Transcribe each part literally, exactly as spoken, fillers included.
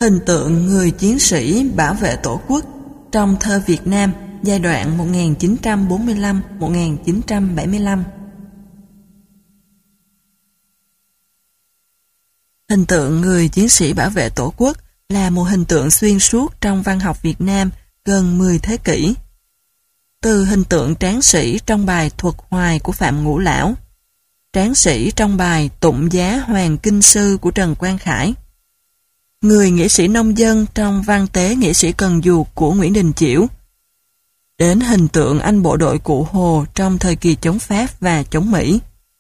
Hình tượng người chiến sĩ bảo vệ Tổ quốc trong thơ Việt Nam giai đoạn một nghìn chín trăm bốn mươi lăm đến một nghìn chín trăm bảy mươi lăm. Hình tượng người chiến sĩ bảo vệ Tổ quốc là một hình tượng xuyên suốt trong văn học Việt Nam gần mười thế kỷ. Từ hình tượng tráng sĩ trong bài Thuật Hoài của Phạm Ngũ Lão, tráng sĩ trong bài Tụng Giá Hoàng Kinh Sư của Trần Quang Khải, người nghĩa sĩ nông dân trong văn tế nghĩa sĩ Cần Duộc của Nguyễn Đình Chiểu, đến hình tượng anh bộ đội Cụ Hồ trong thời kỳ chống Pháp và chống Mỹ.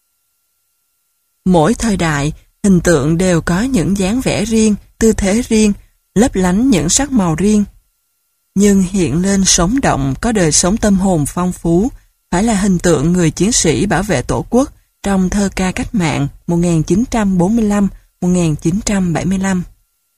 Mỗi thời đại, hình tượng đều có những dáng vẻ riêng, tư thế riêng, lấp lánh những sắc màu riêng. Nhưng hiện lên sống động, có đời sống tâm hồn phong phú, phải là hình tượng người chiến sĩ bảo vệ Tổ quốc trong thơ ca cách mạng một nghìn chín trăm bốn mươi lăm đến một nghìn chín trăm bảy mươi lăm.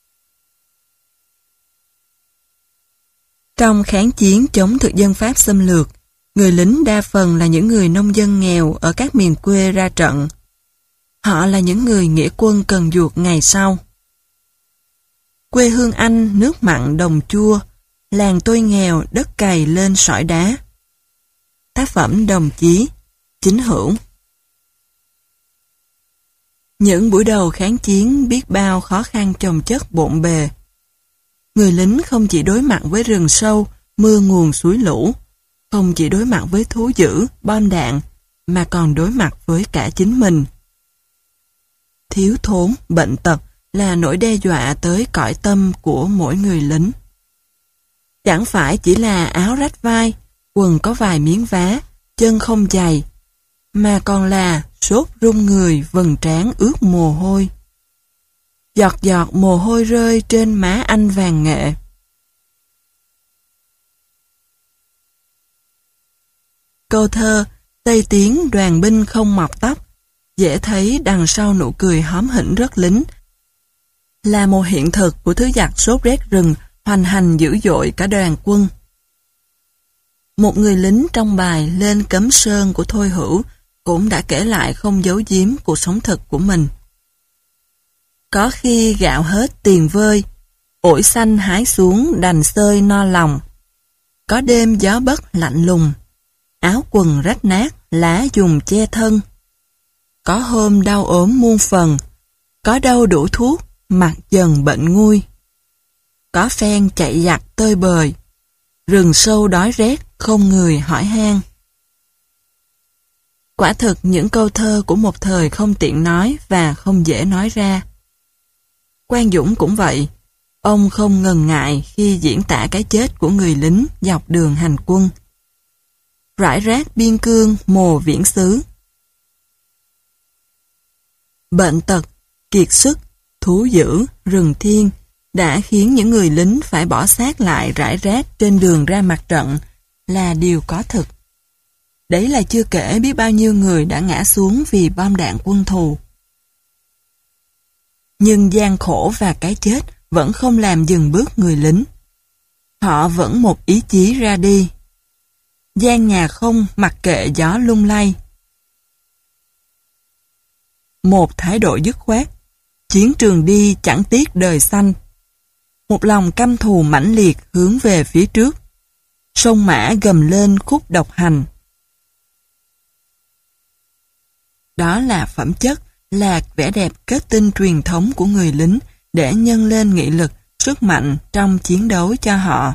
Trong kháng chiến chống thực dân Pháp xâm lược, người lính đa phần là những người nông dân nghèo ở các miền quê ra trận. Họ là những người nghĩa quân Cần Duộc ngày sau. Quê hương anh, nước mặn đồng chua, làng tôi nghèo, đất cày lên sỏi đá. Tác phẩm Đồng Chí, Chính Hữu. Những buổi đầu kháng chiến biết bao khó khăn chồng chất bộn bề. Người lính không chỉ đối mặt với rừng sâu, mưa nguồn suối lũ, không chỉ đối mặt với thú dữ, bom đạn, mà còn đối mặt với cả chính mình. Thiếu thốn, bệnh tật là nỗi đe dọa tới cõi tâm của mỗi người lính. Chẳng phải chỉ là áo rách vai, quần có vài miếng vá, chân không giày, mà còn là sốt run người, vầng trán ướt mồ hôi. Giọt giọt mồ hôi rơi trên má anh vàng nghệ. Câu thơ Tây Tiến đoàn binh không mọc tóc, dễ thấy đằng sau nụ cười hóm hỉnh rất lính, là một hiện thực của thứ giặc sốt rét rừng hoành hành dữ dội cả đoàn quân. Một người lính trong bài Lên Cấm Sơn của Thôi Hữu cũng đã kể lại không giấu giếm cuộc sống thực của mình. Có khi gạo hết tiền vơi, ổi xanh hái xuống đành xơi no lòng. Có đêm gió bất lạnh lùng, áo quần rách nát lá dùng che thân. Có hôm đau ốm muôn phần, có đâu đủ thuốc mặt dần bệnh nguôi. Có phen chạy giặc tơi bời, rừng sâu đói rét không người hỏi han. Quả thực những câu thơ của một thời không tiện nói và không dễ nói ra. Quang Dũng cũng vậy, ông không ngần ngại khi diễn tả cái chết của người lính dọc đường hành quân. Rải rác biên cương mồ viễn xứ. Bệnh tật, kiệt sức, thú dữ, rừng thiên đã khiến những người lính phải bỏ xác lại rải rác trên đường ra mặt trận là điều có thực. Đấy là chưa kể biết bao nhiêu người đã ngã xuống vì bom đạn quân thù. Nhưng gian khổ và cái chết vẫn không làm dừng bước người lính. Họ vẫn một ý chí ra đi. Gian nhà không mặc kệ gió lung lay. Một thái độ dứt khoát, chiến trường đi chẳng tiếc đời xanh. Một lòng căm thù mãnh liệt hướng về phía trước. Sông mã gầm lên khúc độc hành. Đó là phẩm chất, là vẻ đẹp kết tinh truyền thống của người lính để nhân lên nghị lực, sức mạnh trong chiến đấu cho họ.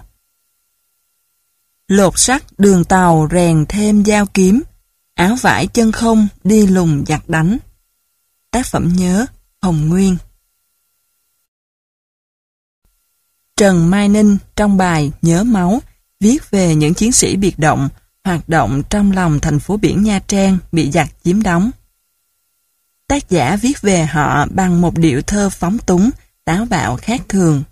Lột sắt đường tàu rèn thêm dao kiếm, áo vải chân không đi lùng giặc đánh. Tác phẩm nhớ Hồng Nguyên. Trần Mai Ninh trong bài Nhớ Máu viết về những chiến sĩ biệt động hoạt động trong lòng thành phố biển Nha Trang bị giặc chiếm đóng. Tác giả viết về họ bằng một điệu thơ phóng túng, táo bạo khác thường.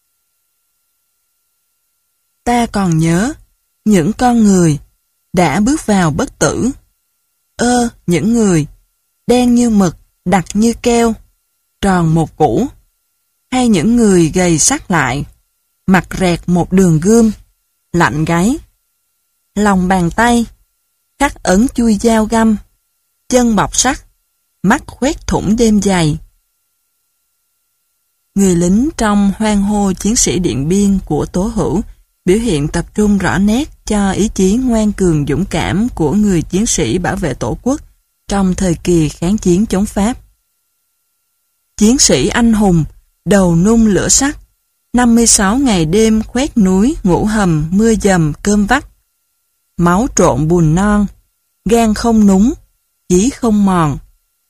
Ta còn nhớ những con người đã bước vào bất tử. Ơ, những người đen như mực, đặc như keo, tròn một củ. Hay những người gầy sắc lại, mặt rẹt một đường gươm, lạnh gáy. Lòng bàn tay, khắc ấn chui dao găm, chân bọc sắt, mắt khoét thủng đêm dày. người lính trong hoan hô chiến sĩ Điện Biên của Tố Hữu biểu hiện tập trung rõ nét cho ý chí ngoan cường dũng cảm của người chiến sĩ bảo vệ Tổ quốc trong thời kỳ kháng chiến chống Pháp. Chiến sĩ anh hùng, đầu nung lửa sắt, năm mươi sáu ngày đêm khoét núi, ngủ hầm, mưa dầm, cơm vắt. Máu trộn bùn non, gan không núng, chí không mòn.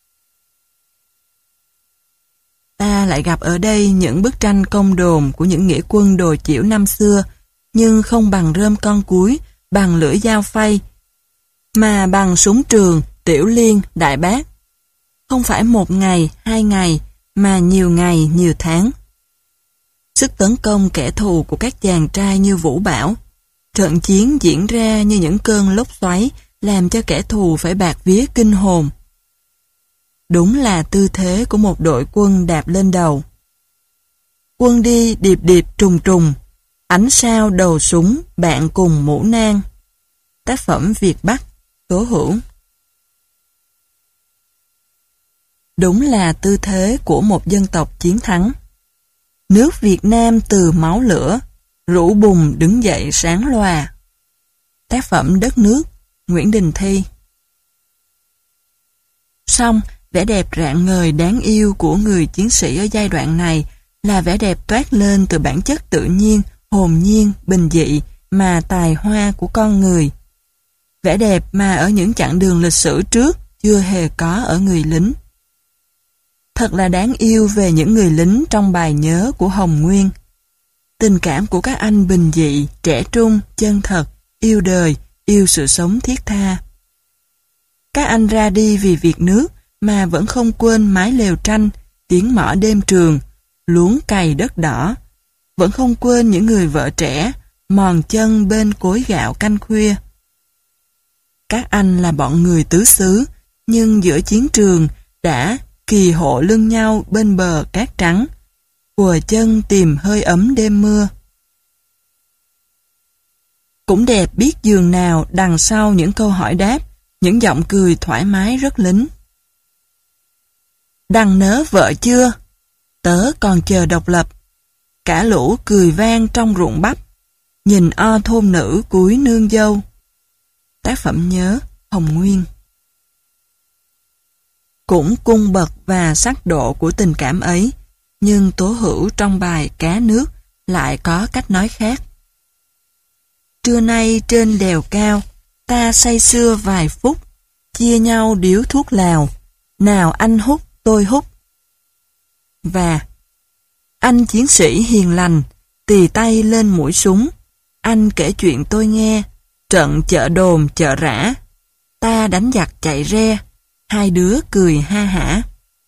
Ta lại gặp ở đây những bức tranh công đồn của những nghĩa quân đồ chiểu năm xưa, nhưng không bằng rơm con cúi, bằng lưỡi dao phay, mà bằng súng trường, tiểu liên, đại bác. Không phải một ngày, hai ngày, mà nhiều ngày, nhiều tháng. Sức tấn công kẻ thù của các chàng trai như vũ bão. Trận chiến diễn ra như những cơn lốc xoáy, làm cho kẻ thù phải bạt vía kinh hồn. Đúng là tư thế của một đội quân đạp lên đầu. Quân đi điệp điệp trùng trùng, ánh sao đầu súng, bạn cùng mũ nang. Tác phẩm Việt Bắc, Tố Hữu. Đúng là tư thế của một dân tộc chiến thắng. Nước Việt Nam từ máu lửa, rũ bùng đứng dậy sáng loà. Tác phẩm Đất nước, Nguyễn Đình Thi. Song, vẻ đẹp rạng ngời đáng yêu của người chiến sĩ ở giai đoạn này là vẻ đẹp toát lên từ bản chất tự nhiên, hồn nhiên, bình dị mà tài hoa của con người. Vẻ đẹp mà ở những chặng đường lịch sử trước chưa hề có ở người lính. Thật là đáng yêu về những người lính trong bài nhớ của Hồng Nguyên. Tình cảm của các anh bình dị, trẻ trung, chân thật, yêu đời, yêu sự sống thiết tha. Các anh ra đi vì việc nước mà vẫn không quên mái lều tranh, tiếng mõ đêm trường, luống cày đất đỏ. Vẫn không quên những người vợ trẻ, mòn chân bên cối gạo canh khuya. Các anh là bọn người tứ xứ, nhưng giữa chiến trường đã kỳ hộ lưng nhau bên bờ cát trắng, quờ chân tìm hơi ấm đêm mưa. Cũng đẹp biết giường nào đằng sau những câu hỏi đáp, những giọng cười thoải mái rất lính. Đằng nớ vợ chưa? Tớ còn chờ độc lập. Cả lũ cười vang trong ruộng bắp, nhìn o thôn nữ cúi nương dâu. Tác phẩm nhớ, Hồng Nguyên. Cũng cung bậc và sắc độ của tình cảm ấy, nhưng Tố Hữu trong bài Cá nước lại có cách nói khác. Trưa nay trên đèo cao, ta say sưa vài phút, chia nhau điếu thuốc lào, nào anh hút tôi hút. Và anh chiến sĩ hiền lành, tì tay lên mũi súng, anh kể chuyện tôi nghe, trận chợ đồn chợ rã, ta đánh giặc chạy re, hai đứa cười ha hả.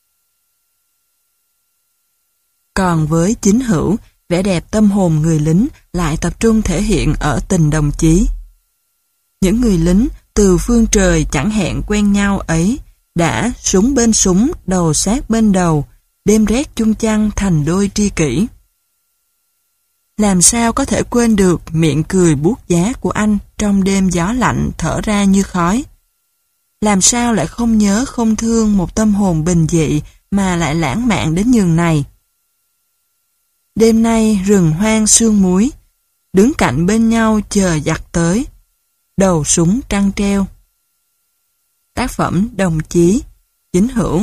Còn với Chính Hữu, vẻ đẹp tâm hồn người lính lại tập trung thể hiện ở tình đồng chí. Những người lính từ phương trời chẳng hẹn quen nhau ấy đã súng bên súng, đầu sát bên đầu, đêm rét chung chăn thành đôi tri kỷ. Làm sao có thể quên được miệng cười buốt giá của anh trong đêm gió lạnh thở ra như khói? Làm sao lại không nhớ không thương một tâm hồn bình dị mà lại lãng mạn đến nhường này? Đêm nay rừng hoang sương muối, đứng cạnh bên nhau chờ giặc tới, đầu súng trăng treo. Tác phẩm Đồng Chí, Chính Hữu.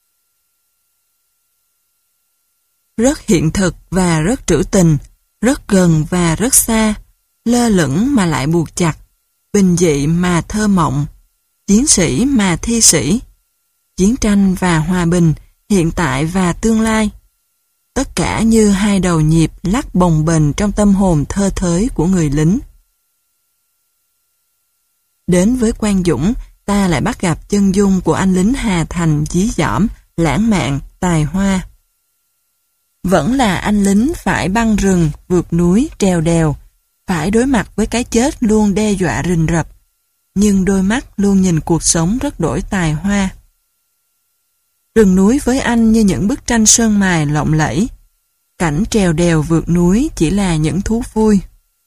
Rất hiện thực và rất trữ tình, rất gần và rất xa, lơ lửng mà lại buộc chặt, bình dị mà thơ mộng, chiến sĩ mà thi sĩ, chiến tranh và hòa bình, hiện tại và tương lai. Tất cả như hai đầu nhịp lắc bồng bềnh trong tâm hồn thơ thới của người lính. Đến với Quang Dũng, ta lại bắt gặp chân dung của anh lính Hà Thành dí dỏm, lãng mạn, tài hoa. Vẫn là anh lính phải băng rừng, vượt núi, trèo đèo, phải đối mặt với cái chết luôn đe dọa rình rập, nhưng đôi mắt luôn nhìn cuộc sống rất đổi tài hoa. Rừng núi với anh như những bức tranh sơn mài lộng lẫy, cảnh trèo đèo vượt núi chỉ là những thú vui.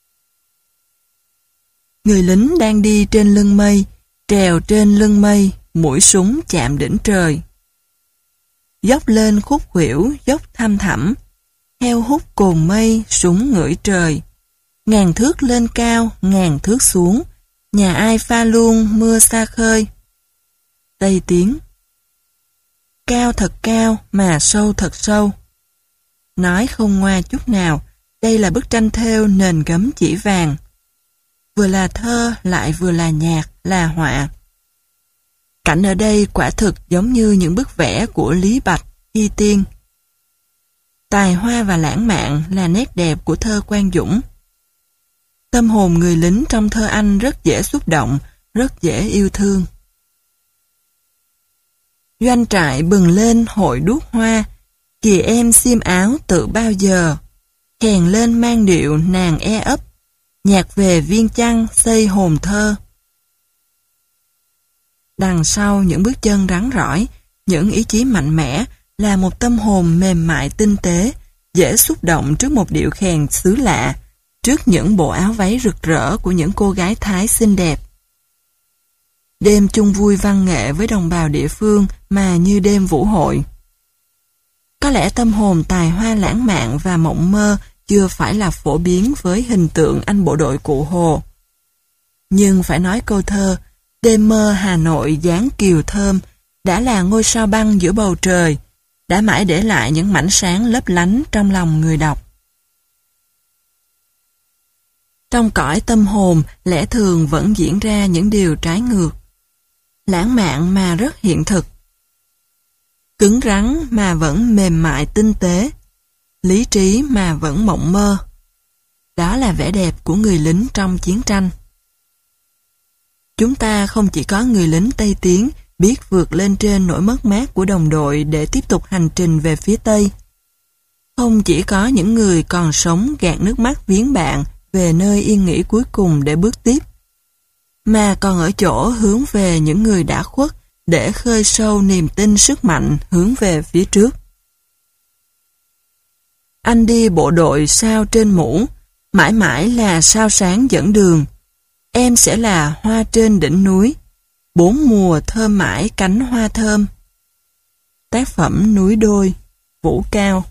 Người lính đang đi trên lưng mây, trèo trên lưng mây, mũi súng chạm đỉnh trời. Dốc lên khúc khuỷu, dốc thăm thẳm, heo hút cồn mây, súng ngửi trời. Ngàn thước lên cao, ngàn thước xuống, nhà ai pha luôn mưa xa khơi. Tây Tiến. Cao thật cao mà sâu thật sâu. Nói không ngoa chút nào, đây là bức tranh thêu nền gấm chỉ vàng. Vừa là thơ lại vừa là nhạc, là họa. Cảnh ở đây quả thực giống như những bức vẽ của Lý Bạch, Hy Tiên. Tài hoa và lãng mạn là nét đẹp của thơ Quang Dũng. Tâm hồn người lính trong thơ anh rất dễ xúc động, rất dễ yêu thương. Doanh trại bừng lên hội đuốc hoa, kìa em xiêm áo tự bao giờ, khèn lên mang điệu nàng e ấp, nhạc về viên chăn xây hồn thơ. Đằng sau những bước chân rắn rỏi, những ý chí mạnh mẽ là một tâm hồn mềm mại tinh tế, dễ xúc động trước một điệu khèn xứ lạ, trước những bộ áo váy rực rỡ của những cô gái Thái xinh đẹp. Đêm chung vui văn nghệ với đồng bào địa phương mà như đêm vũ hội. Có lẽ tâm hồn tài hoa lãng mạn và mộng mơ chưa phải là phổ biến với hình tượng anh bộ đội Cụ Hồ. Nhưng phải nói câu thơ, đêm mơ Hà Nội dáng kiều thơm, đã là ngôi sao băng giữa bầu trời, đã mãi để lại những mảnh sáng lấp lánh trong lòng người đọc. Trong cõi tâm hồn, lẽ thường vẫn diễn ra những điều trái ngược. Lãng mạn mà rất hiện thực. Cứng rắn mà vẫn mềm mại tinh tế. Lý trí mà vẫn mộng mơ. Đó là vẻ đẹp của người lính trong chiến tranh. Chúng ta không chỉ có người lính Tây Tiến biết vượt lên trên nỗi mất mát của đồng đội để tiếp tục hành trình về phía Tây. Không chỉ có những người còn sống gạt nước mắt viếng bạn về nơi yên nghỉ cuối cùng để bước tiếp, mà còn ở chỗ hướng về những người đã khuất để khơi sâu niềm tin sức mạnh hướng về phía trước. Anh đi bộ đội sao trên mũ, mãi mãi là sao sáng dẫn đường. Em sẽ là hoa trên đỉnh núi, bốn mùa thơm mãi cánh hoa thơm. Tác phẩm Núi Đôi, Vũ Cao.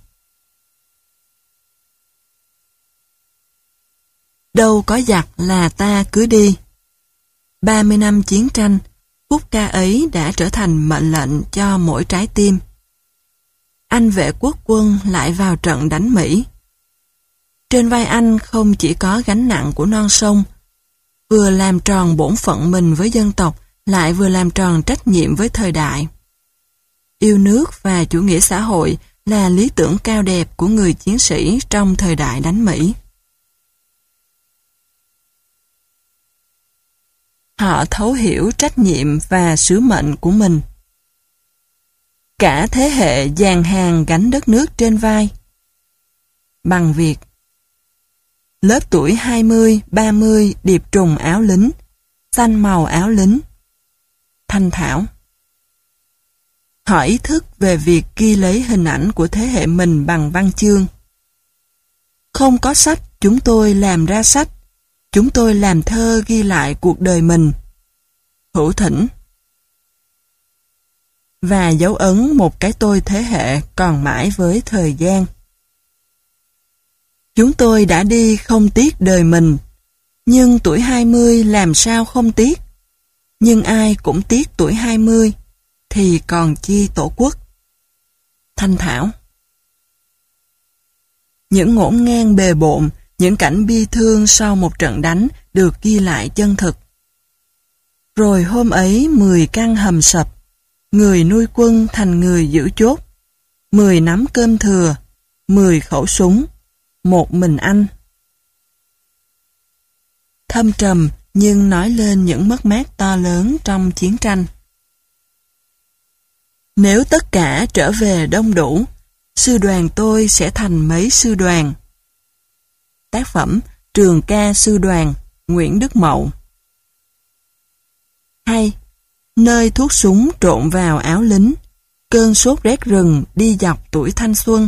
Đâu có giặc là ta cứ đi. ba mươi năm chiến tranh, khúc ca ấy đã trở thành mệnh lệnh cho mỗi trái tim. Anh vệ quốc quân lại vào trận đánh Mỹ. Trên vai anh không chỉ có gánh nặng của non sông, vừa làm tròn bổn phận mình với dân tộc, lại vừa làm tròn trách nhiệm với thời đại. Yêu nước và chủ nghĩa xã hội là lý tưởng cao đẹp của người chiến sĩ trong thời đại đánh Mỹ. Họ thấu hiểu trách nhiệm và sứ mệnh của mình. Cả thế hệ dàn hàng gánh đất nước trên vai. Bằng việc lớp tuổi hai mươi, ba mươi điệp trùng áo lính, xanh màu áo lính. Thanh Thảo. Họ ý thức về việc ghi lấy hình ảnh của thế hệ mình bằng văn chương. Không có sách, chúng tôi làm ra sách. Chúng tôi làm thơ ghi lại cuộc đời mình. Hữu Thỉnh. Và dấu ấn một cái tôi thế hệ còn mãi với thời gian. Chúng tôi đã đi không tiếc đời mình, nhưng tuổi hai mươi làm sao không tiếc? Nhưng ai cũng tiếc tuổi hai mươi, thì còn chi tổ quốc. Thanh Thảo. Những ngổn ngang bề bộn, những cảnh bi thương sau một trận đánh được ghi lại chân thực. Rồi hôm ấy mười căn hầm sập, người nuôi quân thành người giữ chốt, mười nắm cơm thừa, mười khẩu súng, một mình anh. Thâm trầm nhưng nói lên những mất mát to lớn trong chiến tranh. Nếu tất cả trở về đông đủ, sư đoàn tôi sẽ thành mấy sư đoàn. Tác phẩm Trường ca sư đoàn, Nguyễn Đức Mậu. Hay, nơi thuốc súng trộn vào áo lính, cơn sốt rét rừng đi dọc tuổi thanh xuân.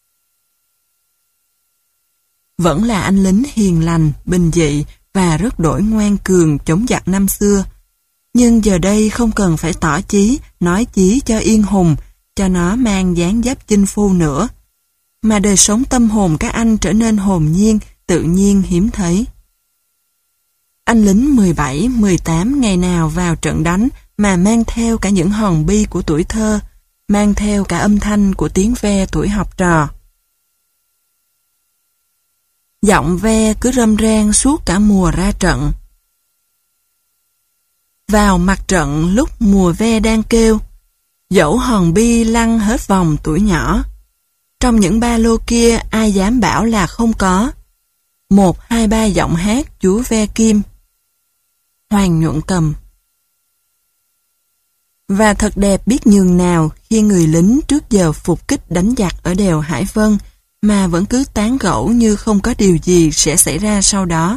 Vẫn là anh lính hiền lành, bình dị và rất đổi ngoan cường chống giặc năm xưa. Nhưng giờ đây không cần phải tỏ chí, nói chí cho yên hùng, cho nó mang dáng dấp chinh phu nữa. mà đời sống tâm hồn các anh trở nên hồn nhiên, tự nhiên, hiếm thấy. Anh lính mười bảy, mười tám ngày nào vào trận đánh mà mang theo cả những hòn bi của tuổi thơ, mang theo cả âm thanh của tiếng ve tuổi học trò. Giọng ve cứ râm ran suốt cả mùa ra trận. Vào mặt trận lúc mùa ve đang kêu, dẫu hòn bi lăn hết vòng tuổi nhỏ. Trong những ba lô kia ai dám bảo là không có. Một, hai, ba giọng hát chúa ve kim. Hoàng Nhuận Cầm. Và thật đẹp biết nhường nào khi người lính trước giờ phục kích đánh giặc ở đèo Hải Vân mà vẫn cứ tán gẫu như không có điều gì sẽ xảy ra sau đó.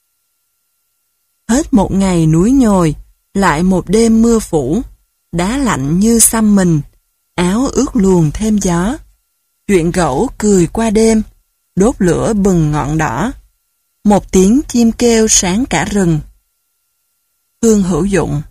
Hết một ngày núi nhồi, lại một đêm mưa phủ, đá lạnh như xăm mình, áo ướt luồn thêm gió. Chuyện gẫu cười qua đêm, đốt lửa bừng ngọn đỏ. Một tiếng chim kêu sáng cả rừng. Hương Hữu Dụng.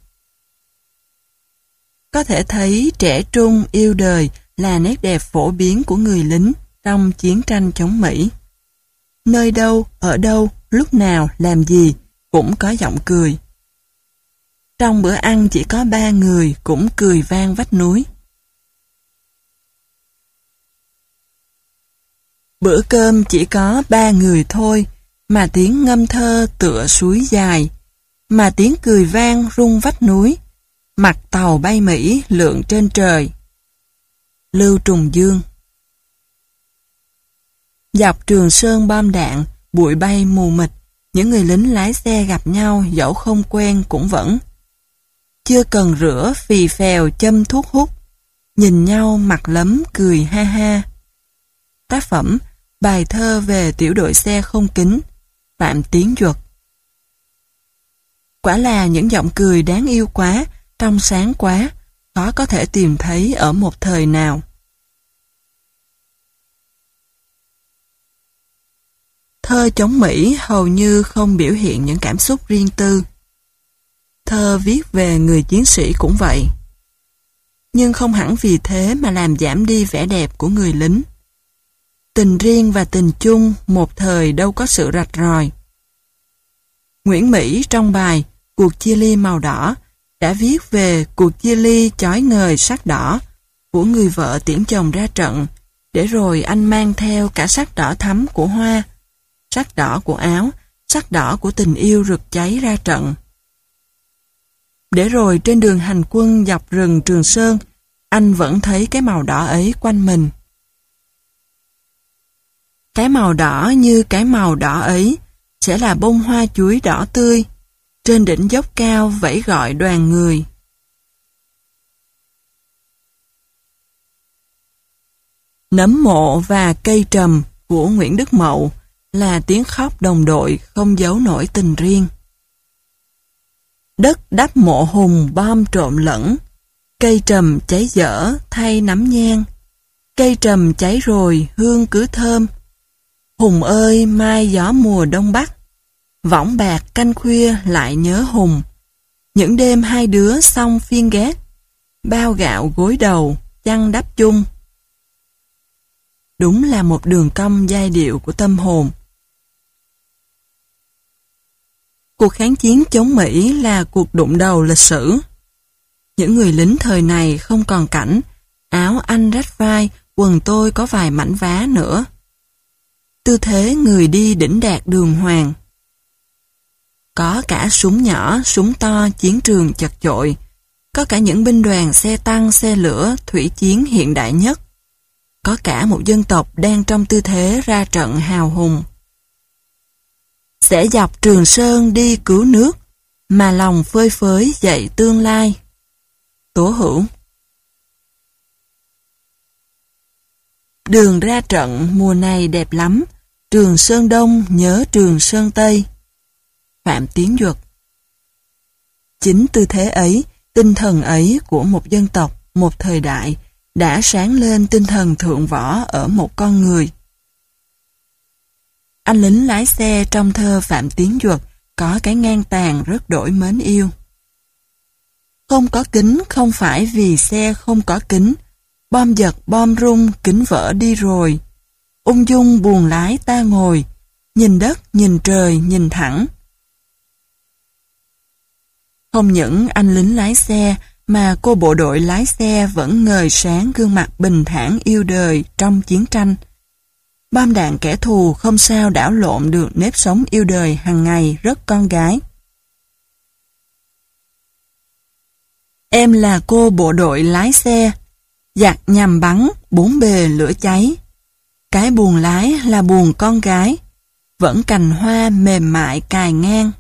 Có thể thấy trẻ trung yêu đời là nét đẹp phổ biến của người lính trong chiến tranh chống Mỹ. Nơi đâu, ở đâu, lúc nào, làm gì cũng có giọng cười. Trong bữa ăn chỉ có ba người cũng cười vang vách núi. Bữa cơm chỉ có ba người thôi, mà tiếng ngâm thơ tựa suối dài, mà tiếng cười vang rung vách núi, mặt tàu bay Mỹ lượn trên trời. Lưu Trùng Dương. Dọc Trường Sơn bom đạn, bụi bay mù mịt, những người lính lái xe gặp nhau dẫu không quen cũng vẫn. Chưa cần rửa phì phèo châm thuốc hút, nhìn nhau mặt lấm cười ha ha. Tác phẩm Bài thơ về tiểu đội xe không kính, Phạm Tiến Duật. Quả là những giọng cười đáng yêu quá, trong sáng quá, khó có thể tìm thấy ở một thời nào. Thơ chống Mỹ hầu như không biểu hiện những cảm xúc riêng tư. Thơ viết về người chiến sĩ cũng vậy. Nhưng không hẳn vì thế mà làm giảm đi vẻ đẹp của người lính. Tình riêng và tình chung một thời đâu có sự rạch ròi. Nguyễn Mỹ trong bài Cuộc chia ly màu đỏ đã viết về cuộc chia ly chói ngời sắc đỏ của người vợ tiễn chồng ra trận, để rồi anh mang theo cả sắc đỏ thắm của hoa, sắc đỏ của áo, sắc đỏ của tình yêu rực cháy ra trận. Để rồi trên đường hành quân dọc rừng Trường Sơn, anh vẫn thấy cái màu đỏ ấy quanh mình. Cái màu đỏ như cái màu đỏ ấy sẽ là bông hoa chuối đỏ tươi, trên đỉnh dốc cao vẫy gọi đoàn người. Nấm mộ và cây trầm của Nguyễn Đức Mậu là tiếng khóc đồng đội không giấu nổi tình riêng. Đất đắp mộ hùng bom trộn lẫn, cây trầm cháy dở thay nắm nhang. Cây trầm cháy rồi hương cứ thơm. Hùng ơi mai gió mùa đông bắc, võng bạc canh khuya lại nhớ Hùng. Những đêm hai đứa xong phiên gác, bao gạo gối đầu, chăn đắp chung. Đúng là một đường cong giai điệu của tâm hồn. Cuộc kháng chiến chống Mỹ là cuộc đụng đầu lịch sử. Những người lính thời này không còn cảnh áo anh rách vai, quần tôi có vài mảnh vá nữa. Tư thế người đi đỉnh đạt đường hoàng. Có cả súng nhỏ, súng to, chiến trường chật chội. Có cả những binh đoàn xe tăng, xe lửa, thủy chiến hiện đại nhất. Có cả một dân tộc đang trong tư thế ra trận hào hùng. Sẽ dọc Trường Sơn đi cứu nước, mà lòng phơi phới dậy tương lai. Tố Hữu. Đường ra trận mùa này đẹp lắm, Trường Sơn Đông nhớ Trường Sơn Tây. Phạm Tiến Duật. Chính tư thế ấy, tinh thần ấy của một dân tộc, một thời đại, đã sáng lên tinh thần thượng võ ở một con người. Anh lính lái xe trong thơ Phạm Tiến Duật có cái ngang tàn rất đổi mến yêu. Không có kính không phải vì xe không có kính, bom giật bom rung kính vỡ đi rồi. ung dung buồng lái ta ngồi, nhìn đất, nhìn trời, nhìn thẳng. Không những anh lính lái xe, mà cô bộ đội lái xe vẫn ngời sáng gương mặt bình thản yêu đời trong chiến tranh. Bom đạn kẻ thù không sao đảo lộn được nếp sống yêu đời hàng ngày rất con gái. Em là cô bộ đội lái xe, giặc nhằm bắn, bốn bề lửa cháy. Cái buồng lái là buồng con gái, vẫn cành hoa mềm mại cài ngang.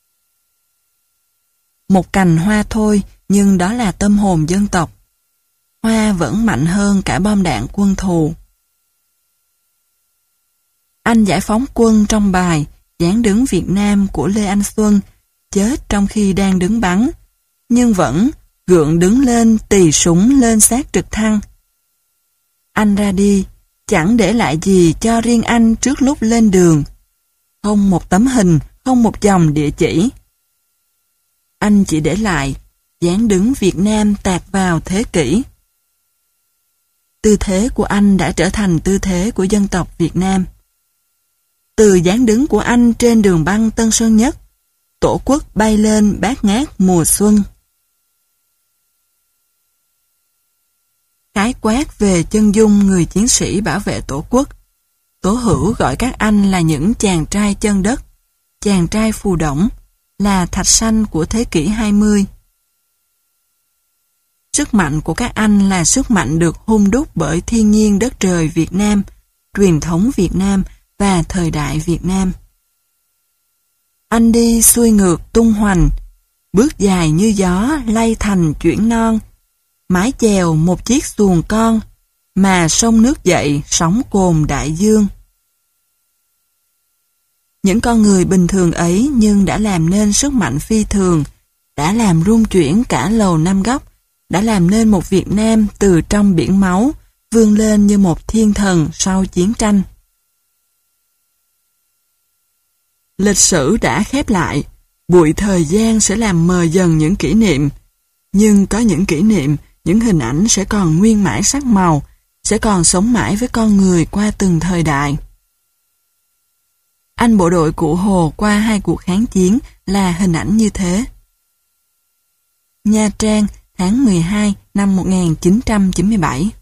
Một cành hoa thôi, nhưng đó là tâm hồn dân tộc. Hoa vẫn mạnh hơn cả bom đạn quân thù. Anh giải phóng quân trong bài Dáng đứng Việt Nam của Lê Anh Xuân chết trong khi đang đứng bắn, nhưng vẫn gượng đứng lên tì súng lên xác trực thăng. Anh ra đi, chẳng để lại gì cho riêng anh trước lúc lên đường. Không một tấm hình, không một dòng địa chỉ. Anh chỉ để lại dáng đứng Việt Nam tạc vào thế kỷ. Tư thế của anh đã trở thành tư thế của dân tộc Việt Nam. Từ dáng đứng của anh trên đường băng Tân Sơn Nhất, tổ quốc bay lên bát ngát mùa xuân. Khái quát về chân dung người chiến sĩ bảo vệ tổ quốc, Tố Hữu gọi các anh là những chàng trai chân đất, chàng trai phù đổng, là thạch xanh của thế kỷ hai mươi. Sức mạnh của các anh là sức mạnh được hun đúc bởi thiên nhiên đất trời Việt Nam, truyền thống Việt Nam và thời đại Việt Nam. Anh đi xuôi ngược tung hoành, bước dài như gió lay thành chuyển non, mái chèo một chiếc xuồng con, mà sông nước dậy sóng cồn đại dương. Những con người bình thường ấy nhưng đã làm nên sức mạnh phi thường, đã làm rung chuyển cả lầu năm góc, đã làm nên một Việt Nam từ trong biển máu, vươn lên như một thiên thần sau chiến tranh. Lịch sử đã khép lại, bụi thời gian sẽ làm mờ dần những kỷ niệm, nhưng có những kỷ niệm, những hình ảnh sẽ còn nguyên mãi sắc màu, sẽ còn sống mãi với con người qua từng thời đại. Anh bộ đội Cụ Hồ qua hai cuộc kháng chiến là hình ảnh như thế. Nha Trang, tháng mười hai năm một nghìn chín trăm chín mươi bảy.